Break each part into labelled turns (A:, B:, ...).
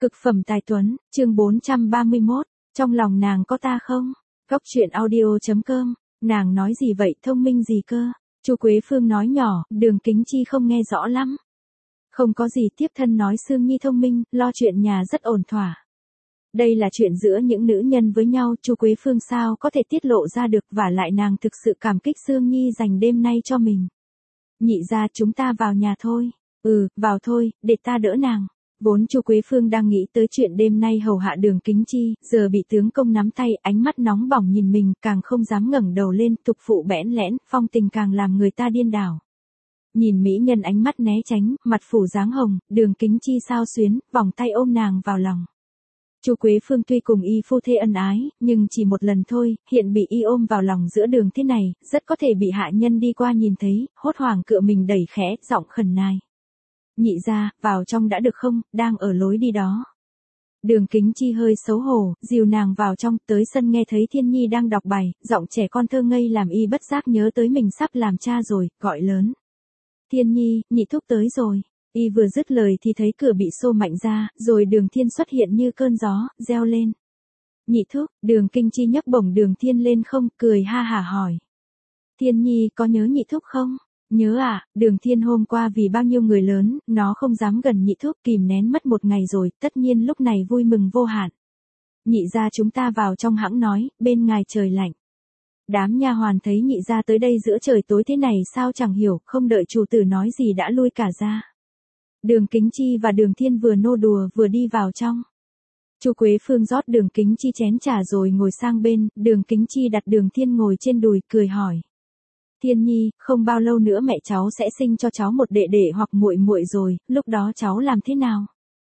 A: Cực phẩm tài tuấn, chương 431, trong lòng nàng có ta không? Góc truyện audio.com, nàng nói gì vậy, thông minh gì cơ? Chu Quế Phương nói nhỏ, Đường Kính Chi không nghe rõ lắm. Không có gì, tiếp thân nói Sương Nhi thông minh, lo chuyện nhà rất ổn thỏa. Đây là chuyện giữa những nữ nhân với nhau, Chu Quế Phương sao có thể tiết lộ ra được, và lại nàng thực sự cảm kích Sương Nhi dành đêm nay cho mình. Nhị gia, chúng ta vào nhà thôi. Vào thôi, để ta đỡ nàng. Vốn Chu Quế Phương đang nghĩ tới chuyện đêm nay hầu hạ Đường Kính Chi, giờ bị tướng công nắm tay, ánh mắt nóng bỏng nhìn mình, càng không dám ngẩng đầu lên, tục phụ bẽn lẽn, phong tình càng làm người ta điên đảo. Nhìn mỹ nhân ánh mắt né tránh, mặt phủ dáng hồng, Đường Kính Chi sao xuyến, vòng tay ôm nàng vào lòng. Chu Quế Phương tuy cùng y phu thê ân ái, nhưng chỉ một lần thôi, hiện bị y ôm vào lòng giữa đường thế này, rất có thể bị hạ nhân đi qua nhìn thấy, hốt hoảng cựa mình đẩy khẽ, giọng khẩn nài. Nhị gia, vào trong đã được không, đang ở lối đi đó. Đường Kính Chi hơi xấu hổ, dìu nàng vào trong, tới sân nghe thấy Thiên Nhi đang đọc bài, giọng trẻ con thơ ngây làm y bất giác nhớ tới mình sắp làm cha rồi, gọi lớn. Thiên Nhi, nhị thúc tới rồi. Y vừa dứt lời thì thấy cửa bị xô mạnh ra, rồi Đường Thiên xuất hiện như cơn gió, reo lên. Nhị thúc, Đường Kính Chi nhấc bổng Đường Thiên lên không, cười ha hả hỏi. Thiên Nhi có nhớ nhị thúc không? Nhớ à, Đường Thiên hôm qua vì bao nhiêu người lớn, nó không dám gần nhị thúc, kìm nén mất một ngày rồi, tất nhiên lúc này vui mừng vô hạn. Nhị gia, chúng ta vào trong hãng nói, bên ngoài trời lạnh. Đám nha hoàn thấy nhị gia tới đây giữa trời tối thế này sao chẳng hiểu, không đợi chủ tử nói gì đã lui cả ra. Đường Kính Chi và Đường Thiên vừa nô đùa vừa đi vào trong. Chu Quế Phương rót Đường Kính Chi chén trà rồi ngồi sang bên, Đường Kính Chi đặt Đường Thiên ngồi trên đùi, cười hỏi. Thiên Nhi, không bao lâu nữa mẹ cháu sẽ sinh cho cháu một đệ đệ hoặc muội muội rồi, lúc đó cháu làm thế nào?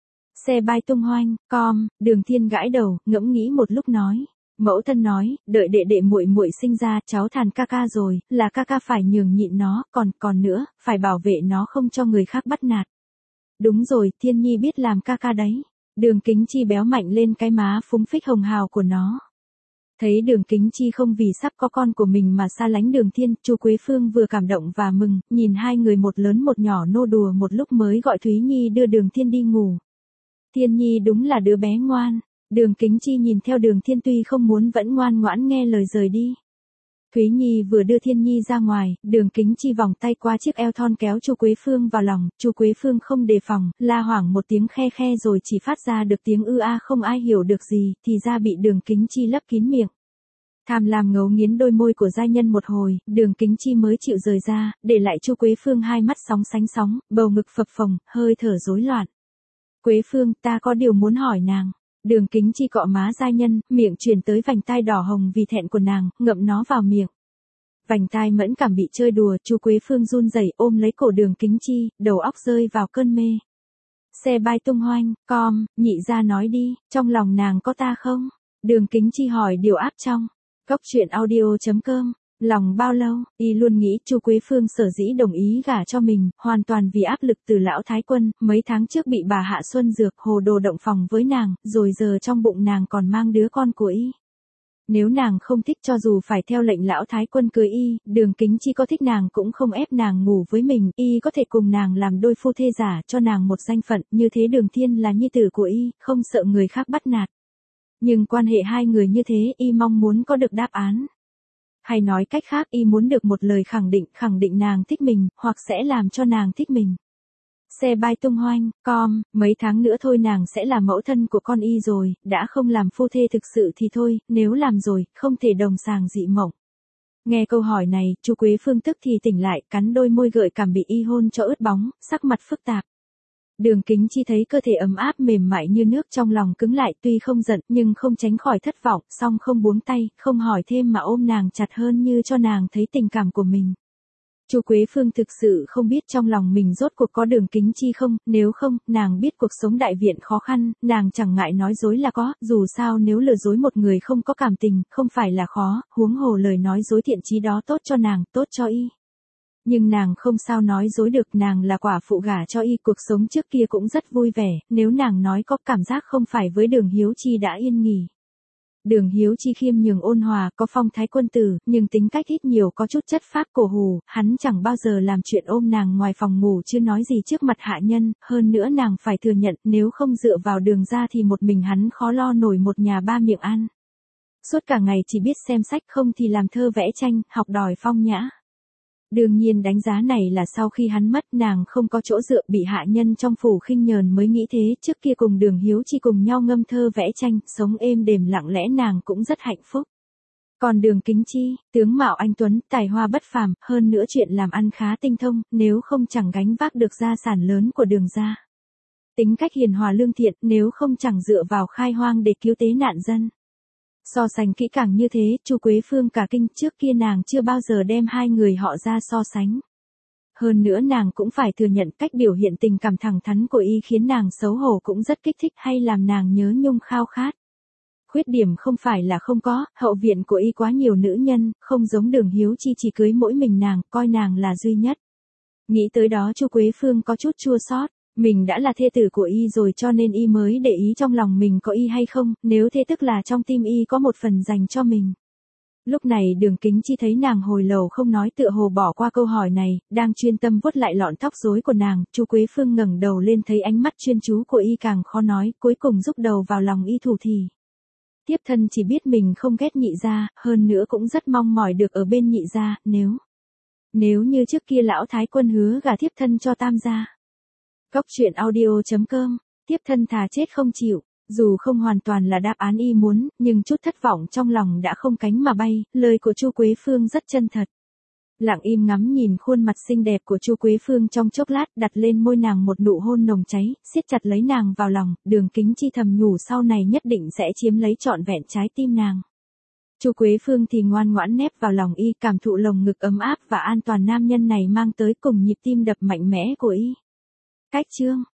A: Xe bay tung hoanh, Đường Thiên gãi đầu, ngẫm nghĩ một lúc nói. Mẫu thân nói, đợi đệ đệ muội muội sinh ra, cháu thàn ca ca rồi, là ca ca phải nhường nhịn nó, còn nữa, phải bảo vệ nó không cho người khác bắt nạt. Đúng rồi, Thiên Nhi biết làm ca ca đấy. Đường Kính Chi béo mạnh lên cái má phúng phích hồng hào của nó. Thấy Đường Kính Chi không vì sắp có con của mình mà xa lánh Đường Thiên, Chu Quế Phương vừa cảm động và mừng, nhìn hai người một lớn một nhỏ nô đùa một lúc mới gọi Thúy Nhi đưa Đường Thiên đi ngủ. Thiên Nhi đúng là đứa bé ngoan. Đường Kính Chi nhìn theo Đường Thiên tuy không muốn vẫn ngoan ngoãn nghe lời rời đi. Thúy Nhi vừa đưa Thiên Nhi ra ngoài, Đường Kính Chi vòng tay qua chiếc eo thon kéo Chu Quế Phương vào lòng, Chu Quế Phương không đề phòng, la hoảng một tiếng khe khe rồi chỉ phát ra được tiếng ư a, không ai hiểu được gì, thì ra bị Đường Kính Chi lấp kín miệng. Tham lam ngấu nghiến đôi môi của giai nhân một hồi, Đường Kính Chi mới chịu rời ra, để lại Chu Quế Phương hai mắt sóng sánh sóng, bầu ngực phập phồng, hơi thở rối loạn. Quế Phương, ta có điều muốn hỏi nàng. Đường Kính Chi cọ má giai nhân, miệng chuyển tới vành tai đỏ hồng vì thẹn của nàng, ngậm nó vào miệng. Vành tai mẫn cảm bị chơi đùa, Chu Quế Phương run rẩy ôm lấy cổ Đường Kính Chi, đầu óc rơi vào cơn mê. Xe bay tung hoanh, nhị gia nói đi, trong lòng nàng có ta không? Đường Kính Chi hỏi điều áp trong. Góc truyện audio.com, lòng bao lâu, y luôn nghĩ Chu Quế Phương sở dĩ đồng ý gả cho mình, hoàn toàn vì áp lực từ lão thái quân, mấy tháng trước bị bà Hạ Xuân Dược hồ đồ động phòng với nàng, rồi giờ trong bụng nàng còn mang đứa con của y. Nếu nàng không thích cho dù phải theo lệnh lão thái quân cưới y, Đường Kính Chi có thích nàng cũng không ép nàng ngủ với mình, y có thể cùng nàng làm đôi phu thê giả cho nàng một danh phận, như thế Đường Thiên là nhi tử của y, không sợ người khác bắt nạt. Nhưng quan hệ hai người như thế y mong muốn có được đáp án. Hay nói cách khác y muốn được một lời khẳng định nàng thích mình, hoặc sẽ làm cho nàng thích mình. Xe bay tung hoanh, mấy tháng nữa thôi nàng sẽ là mẫu thân của con y rồi, đã không làm phu thê thực sự thì thôi, nếu làm rồi, không thể đồng sàng dị mộng. Nghe câu hỏi này, Chu Quế Phương tức thì tỉnh lại, cắn đôi môi gợi cảm bị y hôn cho ướt bóng, sắc mặt phức tạp. Đường Kính Chi thấy cơ thể ấm áp mềm mại như nước, trong lòng cứng lại, tuy không giận nhưng không tránh khỏi thất vọng, song không buông tay, không hỏi thêm mà ôm nàng chặt hơn như cho nàng thấy tình cảm của mình. Chu Quế Phương thực sự không biết trong lòng mình rốt cuộc có Đường Kính Chi không, nếu không, nàng biết cuộc sống đại viện khó khăn, nàng chẳng ngại nói dối là có, dù sao nếu lừa dối một người không có cảm tình, không phải là khó, huống hồ lời nói dối thiện chí đó tốt cho nàng, tốt cho y. Nhưng nàng không sao nói dối được, nàng là quả phụ gả cho y, cuộc sống trước kia cũng rất vui vẻ, nếu nàng nói có cảm giác không phải với Đường Hiếu Chi đã yên nghỉ. Đường Hiếu Chi khiêm nhường ôn hòa, có phong thái quân tử, nhưng tính cách ít nhiều có chút chất phác cổ hủ, hắn chẳng bao giờ làm chuyện ôm nàng ngoài phòng ngủ chứ nói gì trước mặt hạ nhân, hơn nữa nàng phải thừa nhận nếu không dựa vào Đường ra thì một mình hắn khó lo nổi một nhà ba miệng ăn. Suốt cả ngày chỉ biết xem sách không thì làm thơ vẽ tranh, học đòi phong nhã. Đương nhiên đánh giá này là sau khi hắn mất nàng không có chỗ dựa bị hạ nhân trong phủ khinh nhờn mới nghĩ thế, trước kia cùng Đường Hiếu Chi cùng nhau ngâm thơ vẽ tranh, sống êm đềm lặng lẽ nàng cũng rất hạnh phúc. Còn Đường Kính Chi, tướng mạo anh tuấn, tài hoa bất phàm, hơn nữa chuyện làm ăn khá tinh thông, nếu không chẳng gánh vác được gia sản lớn của Đường gia. Tính cách hiền hòa lương thiện, nếu không chẳng dựa vào khai hoang để cứu tế nạn dân. So sánh kỹ càng như thế, Chu Quế Phương cả kinh, trước kia nàng chưa bao giờ đem hai người họ ra so sánh. Hơn nữa nàng cũng phải thừa nhận cách biểu hiện tình cảm thẳng thắn của y khiến nàng xấu hổ cũng rất kích thích hay làm nàng nhớ nhung khao khát. Khuyết điểm không phải là không có, hậu viện của y quá nhiều nữ nhân, không giống Đường Hiếu Chi chỉ cưới mỗi mình nàng, coi nàng là duy nhất. Nghĩ tới đó Chu Quế Phương có chút chua xót. Mình đã là thê tử của y rồi cho nên y mới để ý trong lòng mình có y hay không, nếu thế tức là trong tim y có một phần dành cho mình. Lúc này Đường Kính Chi thấy nàng hồi lâu không nói tựa hồ bỏ qua câu hỏi này, đang chuyên tâm vuốt lại lọn tóc rối của nàng, Chu Quế Phương ngẩng đầu lên thấy ánh mắt chuyên chú của y càng khó nói, cuối cùng rúc đầu vào lòng y thủ thì. Thiếp thân chỉ biết mình không ghét Nhị gia, hơn nữa cũng rất mong mỏi được ở bên Nhị gia, nếu như trước kia lão thái quân hứa gả thiếp thân cho Tam gia. Cốc truyện audio.com, tiếp thân thà chết không chịu, dù không hoàn toàn là đáp án y muốn, nhưng chút thất vọng trong lòng đã không cánh mà bay, lời của Chu Quế Phương rất chân thật. Lặng im ngắm nhìn khuôn mặt xinh đẹp của Chu Quế Phương trong chốc lát, đặt lên môi nàng một nụ hôn nồng cháy, siết chặt lấy nàng vào lòng, Đường Kính Chi thầm nhủ sau này nhất định sẽ chiếm lấy trọn vẹn trái tim nàng. Chu Quế Phương thì ngoan ngoãn nép vào lòng y, cảm thụ lồng ngực ấm áp và an toàn nam nhân này mang tới cùng nhịp tim đập mạnh mẽ của y. Cách chương